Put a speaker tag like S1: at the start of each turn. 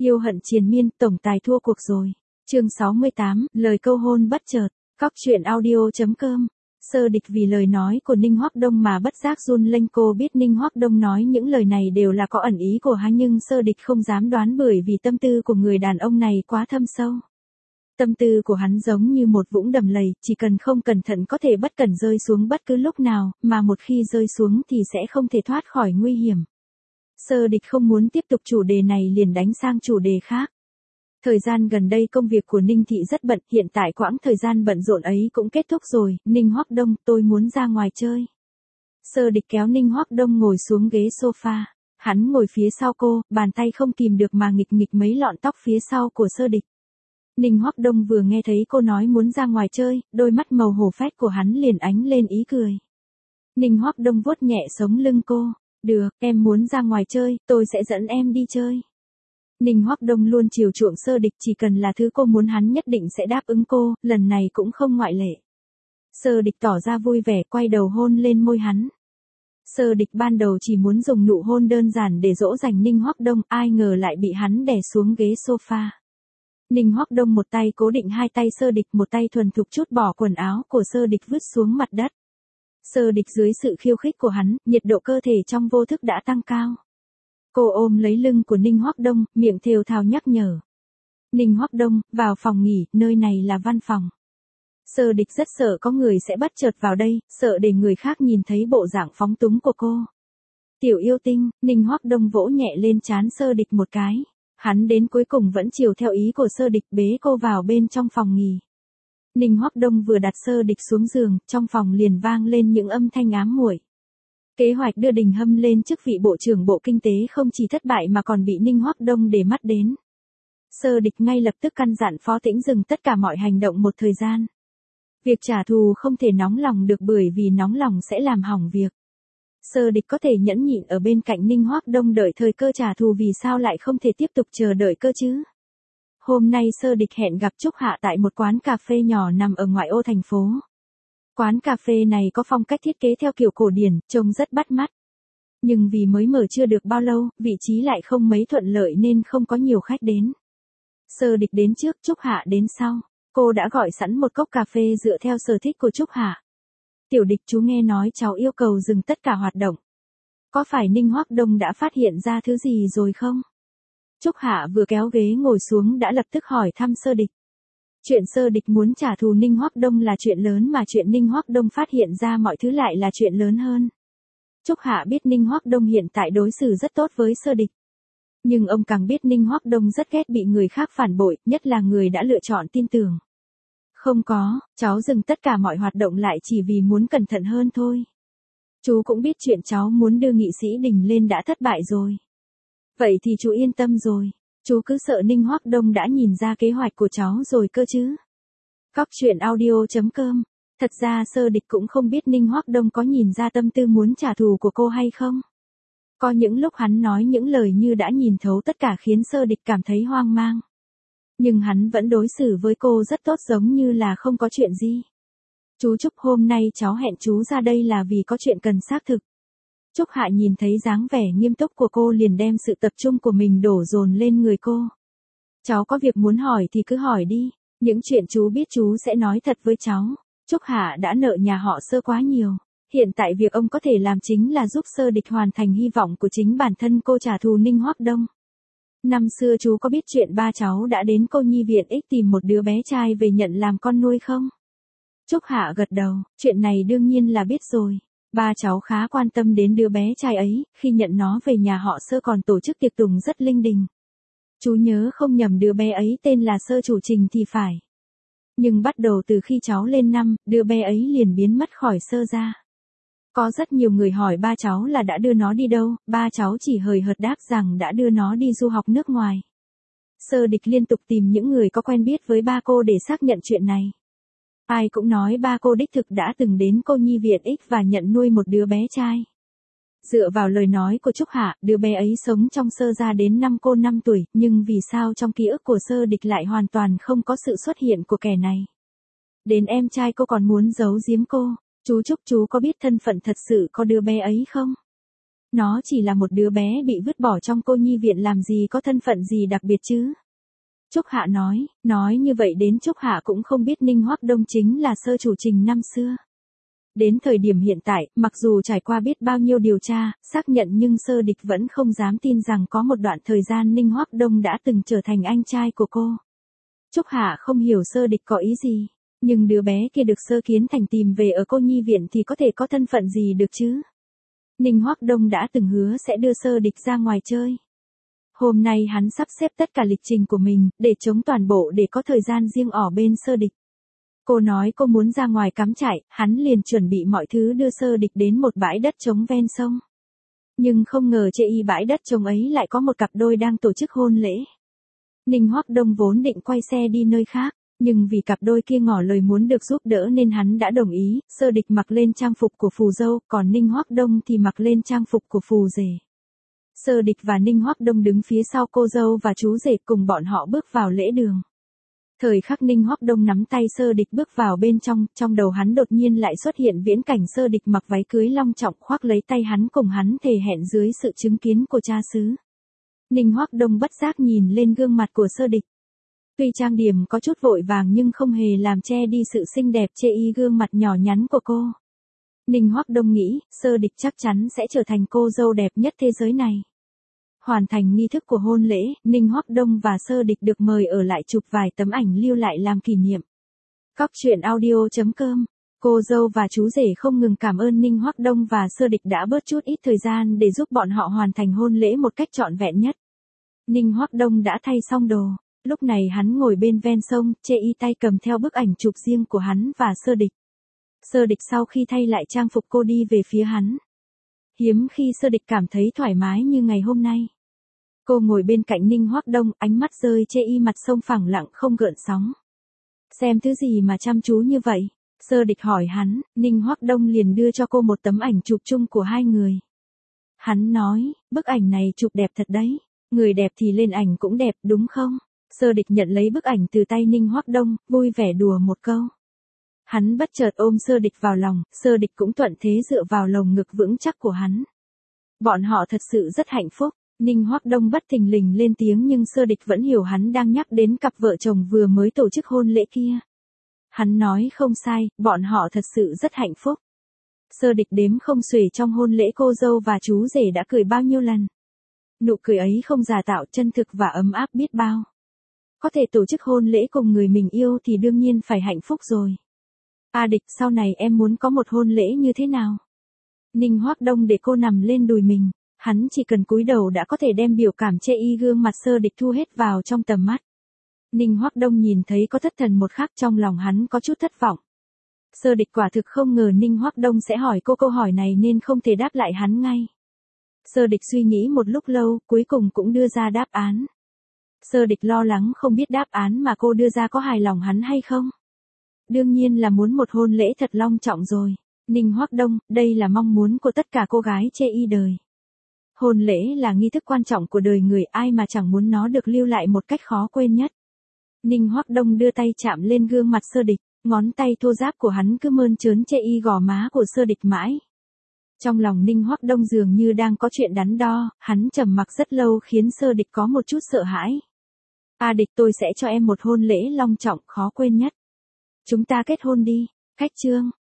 S1: Yêu hận triền miên, tổng tài thua cuộc rồi. Chương 68, lời câu hôn bất chợt. Cóc truyện audio.com. Sơ Địch vì lời nói của Ninh Hoắc Đông mà bất giác run lên. Cô biết Ninh Hoắc Đông nói những lời này đều là có ẩn ý của hắn, nhưng Sơ Địch không dám đoán bởi vì tâm tư của người đàn ông này quá thâm sâu. Tâm tư của hắn giống như một vũng đầm lầy, chỉ cần không cẩn thận có thể bất cẩn rơi xuống bất cứ lúc nào, mà một khi rơi xuống thì sẽ không thể thoát khỏi nguy hiểm. Sơ Địch không muốn tiếp tục chủ đề này liền đánh sang chủ đề khác. Thời gian gần đây công việc của Ninh Thị rất bận, hiện tại quãng thời gian bận rộn ấy cũng kết thúc rồi. Ninh Hoắc Đông, tôi muốn ra ngoài chơi. Sơ Địch kéo Ninh Hoắc Đông ngồi xuống ghế sofa. Hắn ngồi phía sau cô, bàn tay không kìm được mà nghịch nghịch mấy lọn tóc phía sau của Sơ Địch. Ninh Hoắc Đông vừa nghe thấy cô nói muốn ra ngoài chơi, đôi mắt màu hổ phách của hắn liền ánh lên ý cười. Ninh Hoắc Đông vuốt nhẹ sống lưng cô. Được, em muốn ra ngoài chơi, tôi sẽ dẫn em đi chơi. Ninh Hoắc Đông luôn chiều chuộng Sơ Địch, chỉ cần là thứ cô muốn hắn nhất định sẽ đáp ứng cô, lần này cũng không ngoại lệ. Sơ Địch tỏ ra vui vẻ, quay đầu hôn lên môi hắn. Sơ Địch ban đầu chỉ muốn dùng nụ hôn đơn giản để dỗ dành Ninh Hoắc Đông, ai ngờ lại bị hắn đè xuống ghế sofa. Ninh Hoắc Đông một tay cố định hai tay Sơ Địch, một tay thuần thục trút bỏ quần áo của Sơ Địch vứt xuống mặt đất. Sơ Địch dưới sự khiêu khích của hắn, nhiệt độ cơ thể trong vô thức đã tăng cao. Cô ôm lấy lưng của Ninh Hoắc Đông, miệng thều thào nhắc nhở. Ninh Hoắc Đông, vào phòng nghỉ, nơi này là văn phòng. Sơ Địch rất sợ có người sẽ bất chợt vào đây, sợ để người khác nhìn thấy bộ dạng phóng túng của cô. Tiểu yêu tinh, Ninh Hoắc Đông vỗ nhẹ lên trán Sơ Địch một cái. Hắn đến cuối cùng vẫn chiều theo ý của Sơ Địch, bế cô vào bên trong phòng nghỉ. Ninh Hoắc Đông vừa đặt Sơ Địch xuống giường, trong phòng liền vang lên những âm thanh ám muội. Kế hoạch đưa Đình Hâm lên chức vị Bộ trưởng Bộ Kinh tế không chỉ thất bại mà còn bị Ninh Hoắc Đông để mắt đến. Sơ Địch ngay lập tức căn dặn Phó Tĩnh dừng tất cả mọi hành động một thời gian. Việc trả thù không thể nóng lòng được bởi vì nóng lòng sẽ làm hỏng việc. Sơ Địch có thể nhẫn nhịn ở bên cạnh Ninh Hoắc Đông đợi thời cơ trả thù, vì sao lại không thể tiếp tục chờ đợi cơ chứ? Hôm nay Sơ Địch hẹn gặp Trúc Hạ tại một quán cà phê nhỏ nằm ở ngoại ô thành phố. Quán cà phê này có phong cách thiết kế theo kiểu cổ điển, trông rất bắt mắt. Nhưng vì mới mở chưa được bao lâu, vị trí lại không mấy thuận lợi nên không có nhiều khách đến. Sơ Địch đến trước, Trúc Hạ đến sau. Cô đã gọi sẵn một cốc cà phê dựa theo sở thích của Trúc Hạ. Tiểu Địch, chú nghe nói cháu yêu cầu dừng tất cả hoạt động. Có phải Ninh Hoắc Đông đã phát hiện ra thứ gì rồi không? Trúc Hạ vừa kéo ghế ngồi xuống đã lập tức hỏi thăm Sơ Địch. Chuyện Sơ Địch muốn trả thù Ninh Hoắc Đông là chuyện lớn, mà chuyện Ninh Hoắc Đông phát hiện ra mọi thứ lại là chuyện lớn hơn. Trúc Hạ biết Ninh Hoắc Đông hiện tại đối xử rất tốt với Sơ Địch. Nhưng ông càng biết Ninh Hoắc Đông rất ghét bị người khác phản bội, nhất là người đã lựa chọn tin tưởng. Không có, cháu dừng tất cả mọi hoạt động lại chỉ vì muốn cẩn thận hơn thôi. Chú cũng biết chuyện cháu muốn đưa nghị sĩ Đình lên đã thất bại rồi. Vậy thì chú yên tâm rồi. Chú cứ sợ Ninh Hoắc Đông đã nhìn ra kế hoạch của cháu rồi cơ chứ. Cóc truyện audio.com. Thật ra Sơ Địch cũng không biết Ninh Hoắc Đông có nhìn ra tâm tư muốn trả thù của cô hay không. Có những lúc hắn nói những lời như đã nhìn thấu tất cả khiến Sơ Địch cảm thấy hoang mang. Nhưng hắn vẫn đối xử với cô rất tốt, giống như là không có chuyện gì. Chú Trúc, hôm nay cháu hẹn chú ra đây là vì có chuyện cần xác thực. Trúc Hạ nhìn thấy dáng vẻ nghiêm túc của cô liền đem sự tập trung của mình đổ dồn lên người cô. Cháu có việc muốn hỏi thì cứ hỏi đi, những chuyện chú biết chú sẽ nói thật với cháu. Trúc Hạ đã nợ nhà họ Sơ quá nhiều, hiện tại việc ông có thể làm chính là giúp Sơ Địch hoàn thành hy vọng của chính bản thân cô, trả thù Ninh Hoắc Đông. Năm xưa chú có biết chuyện ba cháu đã đến cô nhi viện X tìm một đứa bé trai về nhận làm con nuôi không? Trúc Hạ gật đầu, chuyện này đương nhiên là biết rồi. Ba cháu khá quan tâm đến đứa bé trai ấy, khi nhận nó về nhà họ Sơ còn tổ chức tiệc tùng rất linh đình. Chú nhớ không nhầm đứa bé ấy tên là Sơ Chủ Trình thì phải. Nhưng bắt đầu từ khi cháu lên năm, đứa bé ấy liền biến mất khỏi Sơ gia. Có rất nhiều người hỏi ba cháu là đã đưa nó đi đâu, ba cháu chỉ hời hợt đáp rằng đã đưa nó đi du học nước ngoài. Sơ Địch liên tục tìm những người có quen biết với ba cô để xác nhận chuyện này. Ai cũng nói ba cô đích thực đã từng đến cô nhi viện X và nhận nuôi một đứa bé trai. Dựa vào lời nói của Trúc Hạ, đứa bé ấy sống trong Sơ gia đến năm cô 5 tuổi, nhưng vì sao trong ký ức của Sơ Địch lại hoàn toàn không có sự xuất hiện của kẻ này. Đến em trai cô còn muốn giấu giếm cô. Chú Trúc, chú có biết thân phận thật sự có đứa bé ấy không? Nó chỉ là một đứa bé bị vứt bỏ trong cô nhi viện làm gì có thân phận gì đặc biệt chứ. Trúc Hạ nói như vậy đến Trúc Hạ cũng không biết Ninh Hoắc Đông chính là Sơ chủ Trình năm xưa. Đến thời điểm hiện tại, mặc dù trải qua biết bao nhiêu điều tra, xác nhận nhưng Sơ Địch vẫn không dám tin rằng có một đoạn thời gian Ninh Hoắc Đông đã từng trở thành anh trai của cô. Trúc Hạ không hiểu Sơ Địch có ý gì, nhưng đứa bé kia được Sơ Kiến Thành tìm về ở cô nhi viện thì có thể có thân phận gì được chứ. Ninh Hoắc Đông đã từng hứa sẽ đưa Sơ Địch ra ngoài chơi. Hôm nay hắn sắp xếp tất cả lịch trình của mình, để chống toàn bộ để có thời gian riêng ở bên Sơ Địch. Cô nói cô muốn ra ngoài cắm trại, hắn liền chuẩn bị mọi thứ đưa Sơ Địch đến một bãi đất trống ven sông. Nhưng không ngờ trên bãi đất trống ấy lại có một cặp đôi đang tổ chức hôn lễ. Ninh Hoắc Đông vốn định quay xe đi nơi khác, nhưng vì cặp đôi kia ngỏ lời muốn được giúp đỡ nên hắn đã đồng ý. Sơ Địch mặc lên trang phục của phù dâu, còn Ninh Hoắc Đông thì mặc lên trang phục của phù rể. Sơ Địch và Ninh Hoắc Đông đứng phía sau cô dâu và chú rể cùng bọn họ bước vào lễ đường. Thời khắc Ninh Hoắc Đông nắm tay Sơ Địch bước vào bên trong đầu hắn đột nhiên lại xuất hiện viễn cảnh Sơ Địch mặc váy cưới long trọng khoác lấy tay hắn cùng hắn thề hẹn dưới sự chứng kiến của cha xứ. Ninh Hoắc Đông bất giác nhìn lên gương mặt của Sơ Địch. Tuy trang điểm có chút vội vàng nhưng không hề làm che đi sự xinh đẹp chê y gương mặt nhỏ nhắn của cô. Ninh Hoắc Đông nghĩ, Sơ Địch chắc chắn sẽ trở thành cô dâu đẹp nhất thế giới này. Hoàn thành nghi thức của hôn lễ, Ninh Hoắc Đông và Sơ Địch được mời ở lại chụp vài tấm ảnh lưu lại làm kỷ niệm. Cóc truyện audio.com. Cô dâu và chú rể không ngừng cảm ơn Ninh Hoắc Đông và Sơ Địch đã bớt chút ít thời gian để giúp bọn họ hoàn thành hôn lễ một cách trọn vẹn nhất. Ninh Hoắc Đông đã thay xong đồ. Lúc này hắn ngồi bên ven sông, chê y tay cầm theo bức ảnh chụp riêng của hắn và Sơ Địch. Sơ Địch sau khi thay lại trang phục cô đi về phía hắn. Hiếm khi Sơ Địch cảm thấy thoải mái như ngày hôm nay. Cô ngồi bên cạnh Ninh Hoắc Đông, ánh mắt rơi chê y mặt sông phẳng lặng không gợn sóng. Xem thứ gì mà chăm chú như vậy? Sơ Địch hỏi hắn, Ninh Hoắc Đông liền đưa cho cô một tấm ảnh chụp chung của hai người. Hắn nói, bức ảnh này chụp đẹp thật đấy, người đẹp thì lên ảnh cũng đẹp đúng không? Sơ Địch nhận lấy bức ảnh từ tay Ninh Hoắc Đông, vui vẻ đùa một câu. Hắn bất chợt ôm Sơ Địch vào lòng, Sơ Địch cũng thuận thế dựa vào lồng ngực vững chắc của hắn. Bọn họ thật sự rất hạnh phúc. Ninh Hoắc Đông bất thình lình lên tiếng nhưng Sơ Địch vẫn hiểu hắn đang nhắc đến cặp vợ chồng vừa mới tổ chức hôn lễ kia. Hắn nói không sai, bọn họ thật sự rất hạnh phúc. Sơ Địch đếm không xuể trong hôn lễ cô dâu và chú rể đã cười bao nhiêu lần. Nụ cười ấy không giả tạo, chân thực và ấm áp biết bao. Có thể tổ chức hôn lễ cùng người mình yêu thì đương nhiên phải hạnh phúc rồi. Địch, sau này em muốn có một hôn lễ như thế nào? Ninh Hoắc Đông để cô nằm lên đùi mình, hắn chỉ cần cúi đầu đã có thể đem biểu cảm chê y gương mặt Sơ Địch thu hết vào trong tầm mắt. Ninh Hoắc Đông nhìn thấy có thất thần một khắc, trong lòng hắn có chút thất vọng. Sơ Địch quả thực không ngờ Ninh Hoắc Đông sẽ hỏi cô câu hỏi này nên không thể đáp lại hắn ngay. Sơ Địch suy nghĩ một lúc lâu, cuối cùng cũng đưa ra đáp án. Sơ Địch lo lắng không biết đáp án mà cô đưa ra có hài lòng hắn hay không. Đương nhiên là muốn một hôn lễ thật long trọng rồi. Ninh Hoắc Đông, đây là mong muốn của tất cả cô gái chê y đời. Hôn lễ là nghi thức quan trọng của đời người, ai mà chẳng muốn nó được lưu lại một cách khó quên nhất. Ninh Hoắc Đông đưa tay chạm lên gương mặt Sơ Địch, ngón tay thô ráp của hắn cứ mơn trớn chê y gò má của Sơ Địch mãi. Trong lòng Ninh Hoắc Đông dường như đang có chuyện đắn đo, hắn trầm mặc rất lâu khiến Sơ Địch có một chút sợ hãi. Địch, tôi sẽ cho em một hôn lễ long trọng khó quên nhất. Chúng ta kết hôn đi. Khách chương.